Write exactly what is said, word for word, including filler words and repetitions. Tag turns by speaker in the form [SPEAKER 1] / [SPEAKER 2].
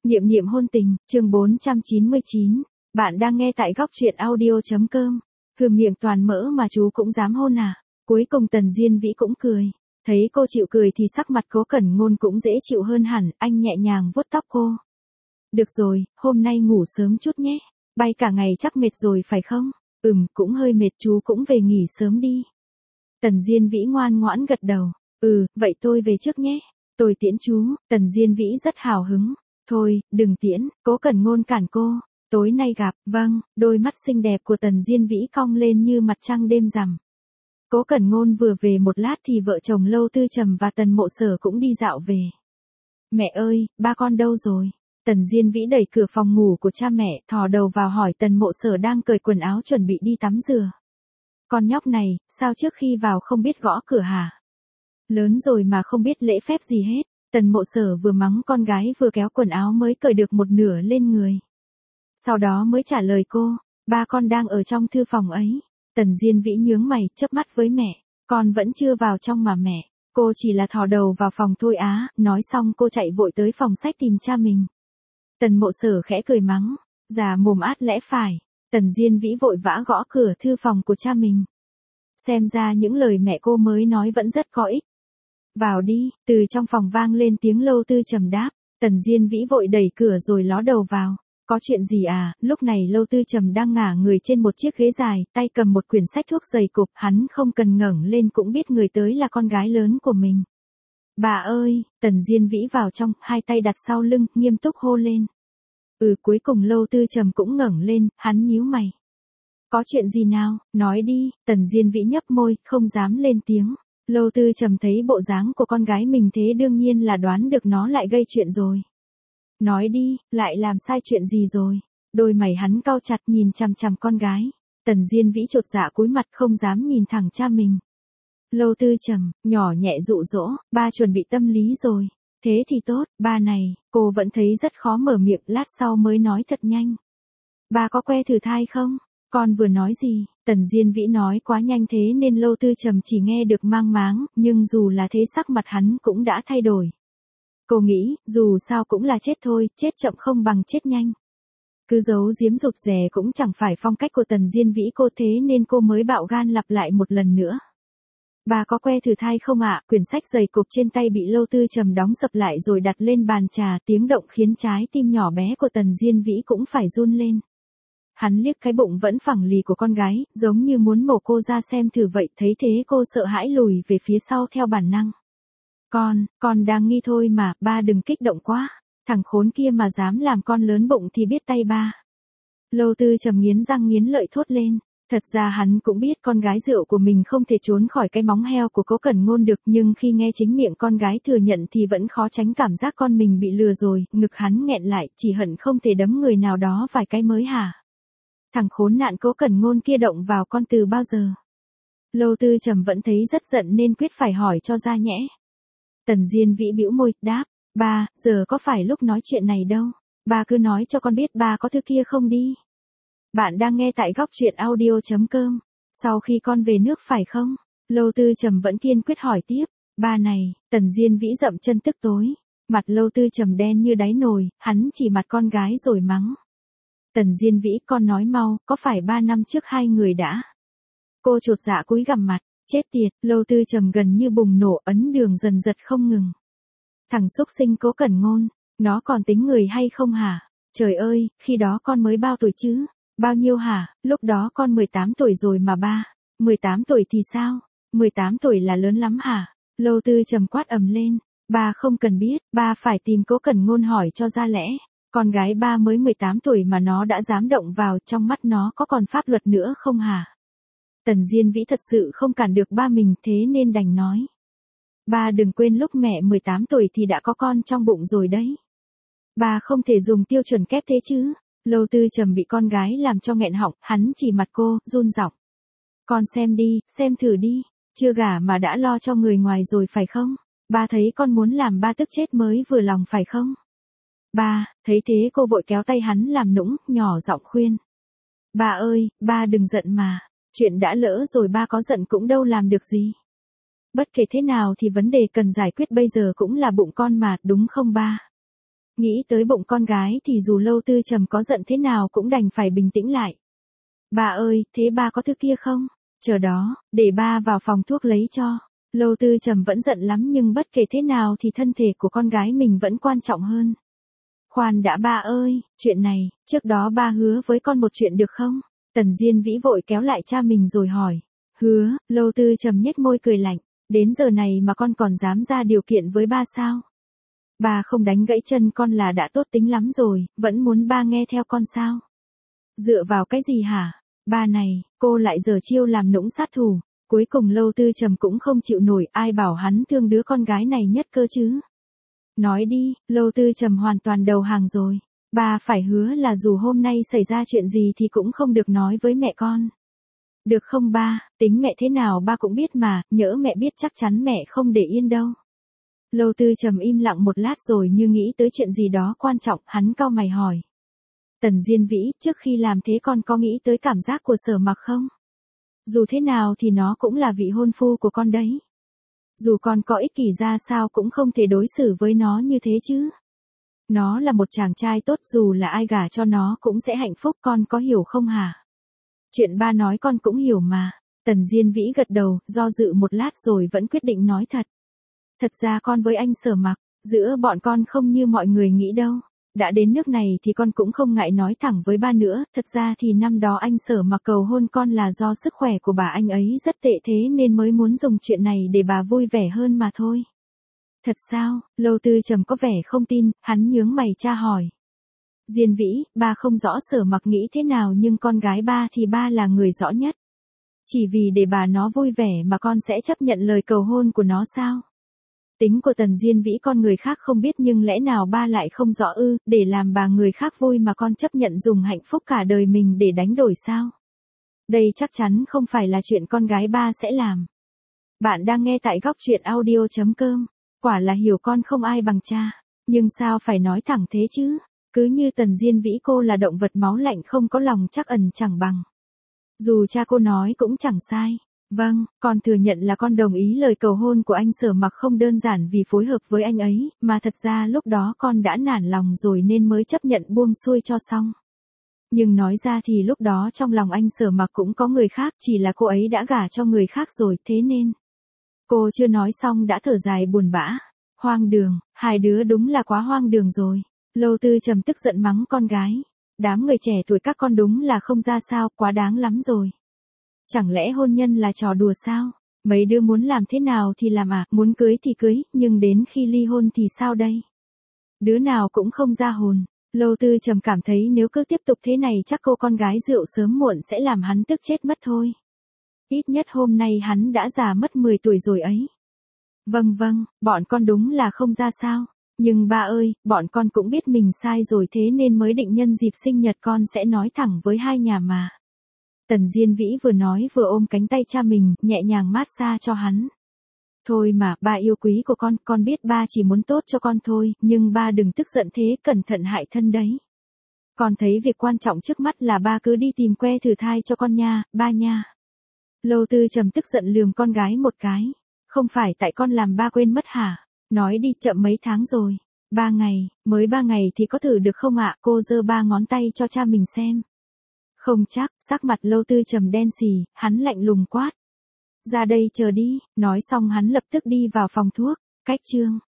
[SPEAKER 1] Niệm niệm hôn tình, chương bốn trăm chín mươi chín. Bạn đang nghe tại góc truyện audio.com. Hừ, miệng toàn mỡ mà chú cũng dám hôn à? Cuối cùng Tần Diên Vĩ cũng cười. Thấy cô chịu cười thì sắc mặt Cố Cẩn Ngôn cũng dễ chịu hơn hẳn, anh nhẹ nhàng vuốt tóc cô. Được rồi, hôm nay ngủ sớm chút nhé. Bay cả ngày chắc mệt rồi phải không? Ừm, cũng hơi mệt, chú cũng về nghỉ sớm đi. Tần Diên Vĩ ngoan ngoãn gật đầu. Ừ, vậy tôi về trước nhé. Tôi tiễn chú. Tần Diên Vĩ rất hào hứng. Thôi, đừng tiễn, Cố Cẩn Ngôn cản cô. Tối nay gặp, vâng, đôi mắt xinh đẹp của Tần Diên Vĩ cong lên như mặt trăng đêm rằm. Cố Cẩn Ngôn vừa về một lát thì vợ chồng Lâu Tư Trầm và Tần Mộ Sở cũng đi dạo về. Mẹ ơi, ba con đâu rồi? Tần Diên Vĩ đẩy cửa phòng ngủ của cha mẹ, thò đầu vào hỏi Tần Mộ Sở đang cởi quần áo chuẩn bị đi tắm rửa. Con nhóc này, sao trước khi vào không biết gõ cửa hả? Lớn rồi mà không biết lễ phép gì hết. Tần Mộ Sở vừa mắng con gái vừa kéo quần áo mới cởi được một nửa lên người. Sau đó mới trả lời cô, ba con đang ở trong thư phòng ấy. Tần Diên Vĩ nhướng mày, chớp mắt với mẹ, con vẫn chưa vào trong mà mẹ, cô chỉ là thò đầu vào phòng thôi á. Nói xong cô chạy vội tới phòng sách tìm cha mình. Tần Mộ Sở khẽ cười mắng, già mồm át lẽ phải. Tần Diên Vĩ vội vã gõ cửa thư phòng của cha mình. Xem ra những lời mẹ cô mới nói vẫn rất có ích. Vào đi, từ trong phòng vang lên tiếng Lâu Tư Trầm đáp. Tần Diên Vĩ vội đẩy cửa rồi ló đầu vào. Có chuyện gì à? Lúc này Lâu Tư Trầm đang ngả người trên một chiếc ghế dài, tay cầm một quyển sách thuốc dày cục, hắn không cần ngẩng lên cũng biết người tới là con gái lớn của mình. Bà ơi, Tần Diên Vĩ vào trong, hai tay đặt sau lưng, nghiêm túc hô lên. Ừ, cuối cùng Lâu Tư Trầm cũng ngẩng lên, hắn nhíu mày. Có chuyện gì nào, nói đi. Tần Diên Vĩ nhấp môi, không dám lên tiếng. Lâu Tư Trầm thấy bộ dáng của con gái mình thế đương nhiên là đoán được nó lại gây chuyện rồi. Nói đi, lại làm sai chuyện gì rồi? Đôi mày hắn cau chặt nhìn chằm chằm con gái. Tần Diên Vĩ chột dạ cúi mặt không dám nhìn thẳng cha mình. Lâu Tư Trầm, nhỏ nhẹ dụ dỗ, ba chuẩn bị tâm lý rồi. Thế thì tốt, ba này, cô vẫn thấy rất khó mở miệng, lát sau mới nói thật nhanh. Ba có que thử thai không? Con vừa nói gì? Tần Diên Vĩ nói quá nhanh thế nên Lâu Tư Trầm chỉ nghe được mang máng, nhưng dù là thế sắc mặt hắn cũng đã thay đổi. Cô nghĩ, dù sao cũng là chết thôi, chết chậm không bằng chết nhanh. Cứ giấu giếm rụt rè cũng chẳng phải phong cách của Tần Diên Vĩ cô, thế nên cô mới bạo gan lặp lại một lần nữa. Bà có que thử thai không ạ? Quyển sách dày cộp trên tay bị Lâu Tư Trầm đóng sập lại rồi đặt lên bàn trà, tiếng động khiến trái tim nhỏ bé của Tần Diên Vĩ cũng phải run lên. Hắn liếc cái bụng vẫn phẳng lì của con gái, giống như muốn mổ cô ra xem thử vậy, thấy thế cô sợ hãi lùi về phía sau theo bản năng. Con, con đang nghi thôi mà, ba đừng kích động quá, thằng khốn kia mà dám làm con lớn bụng thì biết tay ba. Lâu Tư Trầm nghiến răng nghiến lợi thốt lên, thật ra hắn cũng biết con gái rượu của mình không thể trốn khỏi cái móng heo của Cố Cẩn Ngôn được, nhưng khi nghe chính miệng con gái thừa nhận thì vẫn khó tránh cảm giác con mình bị lừa rồi, ngực hắn nghẹn lại, chỉ hận không thể đấm người nào đó vài cái mới hả. Thằng khốn nạn Cố Cẩn Ngôn kia động vào con từ bao giờ? Lâu Tư Trầm vẫn thấy rất giận nên quyết phải hỏi cho ra nhẽ. Tần Diên Vĩ bĩu môi, đáp, ba, giờ có phải lúc nói chuyện này đâu, ba cứ nói cho con biết ba có thứ kia không đi. Bạn đang nghe tại góc truyện audio.com, sau khi con về nước phải không? Lâu Tư Trầm vẫn kiên quyết hỏi tiếp, ba này, Tần Diên Vĩ dậm chân tức tối, mặt Lâu Tư Trầm đen như đáy nồi, hắn chỉ mặt con gái rồi mắng. Tần Diên Vĩ, con nói mau, có phải ba năm trước hai người đã? Cô chột dạ cúi gằm mặt, chết tiệt. Lâu Tư Trầm gần như bùng nổ, ấn đường dần giật không ngừng. Thằng xúc sinh Cố Cẩn Ngôn, nó còn tính người hay không hả? Trời ơi, khi đó con mới bao tuổi chứ? Bao nhiêu hả? Lúc đó con mười tám tuổi rồi mà ba. mười tám tuổi thì sao? mười tám tuổi là lớn lắm hả? Lâu Tư Trầm quát ầm lên, ba không cần biết, ba phải tìm Cố Cẩn Ngôn hỏi cho ra lẽ. Con gái ba mới mười tám tuổi mà nó đã dám động vào, trong mắt nó có còn pháp luật nữa không hả? Tần Diên Vĩ thật sự không cản được ba mình, thế nên đành nói. Ba đừng quên lúc mẹ mười tám tuổi thì đã có con trong bụng rồi đấy. Ba không thể dùng tiêu chuẩn kép thế chứ. Lâu Tư Trầm bị con gái làm cho nghẹn họng, hắn chỉ mặt cô, run giọng. Con xem đi, xem thử đi, chưa gả mà đã lo cho người ngoài rồi phải không? Ba thấy con muốn làm ba tức chết mới vừa lòng phải không? Ba, thấy thế cô vội kéo tay hắn làm nũng, nhỏ giọng khuyên. Ba ơi, ba đừng giận mà, chuyện đã lỡ rồi ba có giận cũng đâu làm được gì. Bất kể thế nào thì vấn đề cần giải quyết bây giờ cũng là bụng con mà, đúng không ba? Nghĩ tới bụng con gái thì dù Lâu Tư Trầm có giận thế nào cũng đành phải bình tĩnh lại. Ba ơi, thế ba có thứ kia không? Chờ đó, để ba vào phòng thuốc lấy cho. Lâu Tư Trầm vẫn giận lắm nhưng bất kể thế nào thì thân thể của con gái mình vẫn quan trọng hơn. Khoan đã ba ơi, chuyện này, trước đó ba hứa với con một chuyện được không? Tần Diên Vĩ vội kéo lại cha mình rồi hỏi. Hứa, Lâu Tư Trầm nhếch môi cười lạnh. Đến giờ này mà con còn dám ra điều kiện với ba sao? Ba không đánh gãy chân con là đã tốt tính lắm rồi, vẫn muốn ba nghe theo con sao? Dựa vào cái gì hả? Ba này, cô lại giở chiêu làm nũng sát thủ. Cuối cùng Lâu Tư Trầm cũng không chịu nổi, ai bảo hắn thương đứa con gái này nhất cơ chứ. Nói đi, Lâu Tư Trầm hoàn toàn đầu hàng rồi. Ba phải hứa là dù hôm nay xảy ra chuyện gì thì cũng không được nói với mẹ con. Được không ba, tính mẹ thế nào ba cũng biết mà, nhỡ mẹ biết chắc chắn mẹ không để yên đâu. Lâu Tư Trầm im lặng một lát rồi như nghĩ tới chuyện gì đó quan trọng, hắn cau mày hỏi. Tần Diên Vĩ, trước khi làm thế con có nghĩ tới cảm giác của Sở Mặc không? Dù thế nào thì nó cũng là vị hôn phu của con đấy. Dù con có ích kỷ ra sao cũng không thể đối xử với nó như thế chứ. Nó là một chàng trai tốt, dù là ai gả cho nó cũng sẽ hạnh phúc, con có hiểu không hả? Chuyện ba nói con cũng hiểu mà. Tần Diên Vĩ gật đầu, do dự một lát rồi vẫn quyết định nói thật. Thật ra con với anh Sở Mặc, giữa bọn con không như mọi người nghĩ đâu. Đã đến nước này thì con cũng không ngại nói thẳng với ba nữa, thật ra thì năm đó anh Sở Mặc cầu hôn con là do sức khỏe của bà anh ấy rất tệ thế nên mới muốn dùng chuyện này để bà vui vẻ hơn mà thôi. Thật sao? Lâu Tư Trầm có vẻ không tin, hắn nhướng mày tra hỏi. Diên Vĩ, ba không rõ Sở Mặc nghĩ thế nào nhưng con gái ba thì ba là người rõ nhất. Chỉ vì để bà nó vui vẻ mà con sẽ chấp nhận lời cầu hôn của nó sao? Tính của Tần Diên Vĩ con người khác không biết nhưng lẽ nào ba lại không rõ ư, để làm bà người khác vui mà con chấp nhận dùng hạnh phúc cả đời mình để đánh đổi sao? Đây chắc chắn không phải là chuyện con gái ba sẽ làm. Bạn đang nghe tại góc truyện audio chấm com. Quả là hiểu con không ai bằng cha. Nhưng sao phải nói thẳng thế chứ? Cứ như Tần Diên Vĩ cô là động vật máu lạnh không có lòng trắc ẩn chẳng bằng. Dù cha cô nói cũng chẳng sai. Vâng, con thừa nhận là con đồng ý lời cầu hôn của anh Sở Mặc không đơn giản vì phối hợp với anh ấy, mà thật ra lúc đó con đã nản lòng rồi nên mới chấp nhận buông xuôi cho xong. Nhưng nói ra thì lúc đó trong lòng anh Sở Mặc cũng có người khác, chỉ là cô ấy đã gả cho người khác rồi, thế nên. Cô chưa nói xong đã thở dài buồn bã. Hoang đường, hai đứa đúng là quá hoang đường rồi. Lâu Tư Trầm tức giận mắng con gái. Đám người trẻ tuổi các con đúng là không ra sao, quá đáng lắm rồi. Chẳng lẽ hôn nhân là trò đùa sao? Mấy đứa muốn làm thế nào thì làm à, muốn cưới thì cưới, nhưng đến khi ly hôn thì sao đây? Đứa nào cũng không ra hồn. Lâu Tư Trầm cảm thấy nếu cứ tiếp tục thế này chắc cô con gái rượu sớm muộn sẽ làm hắn tức chết mất thôi. Ít nhất hôm nay hắn đã già mất mười tuổi rồi ấy. Vâng vâng, bọn con đúng là không ra sao. Nhưng ba ơi, bọn con cũng biết mình sai rồi thế nên mới định nhân dịp sinh nhật con sẽ nói thẳng với hai nhà mà. Tần Diên Vĩ vừa nói vừa ôm cánh tay cha mình, nhẹ nhàng mát xa cho hắn. Thôi mà, ba yêu quý của con, con biết ba chỉ muốn tốt cho con thôi, nhưng ba đừng tức giận thế, cẩn thận hại thân đấy. Con thấy việc quan trọng trước mắt là ba cứ đi tìm que thử thai cho con nha, ba nha. Lâu Tư Trầm tức giận lườm con gái một cái. Không phải tại con làm ba quên mất hả? Nói đi, chậm mấy tháng rồi. Ba ngày, mới ba ngày thì có thử được không ạ? Cô giơ ba ngón tay cho cha mình xem. Không chắc, sắc mặt Lâu Tư Trầm đen xì, hắn lạnh lùng quát. Ra đây chờ đi, nói xong hắn lập tức đi vào phòng thuốc. Cách chương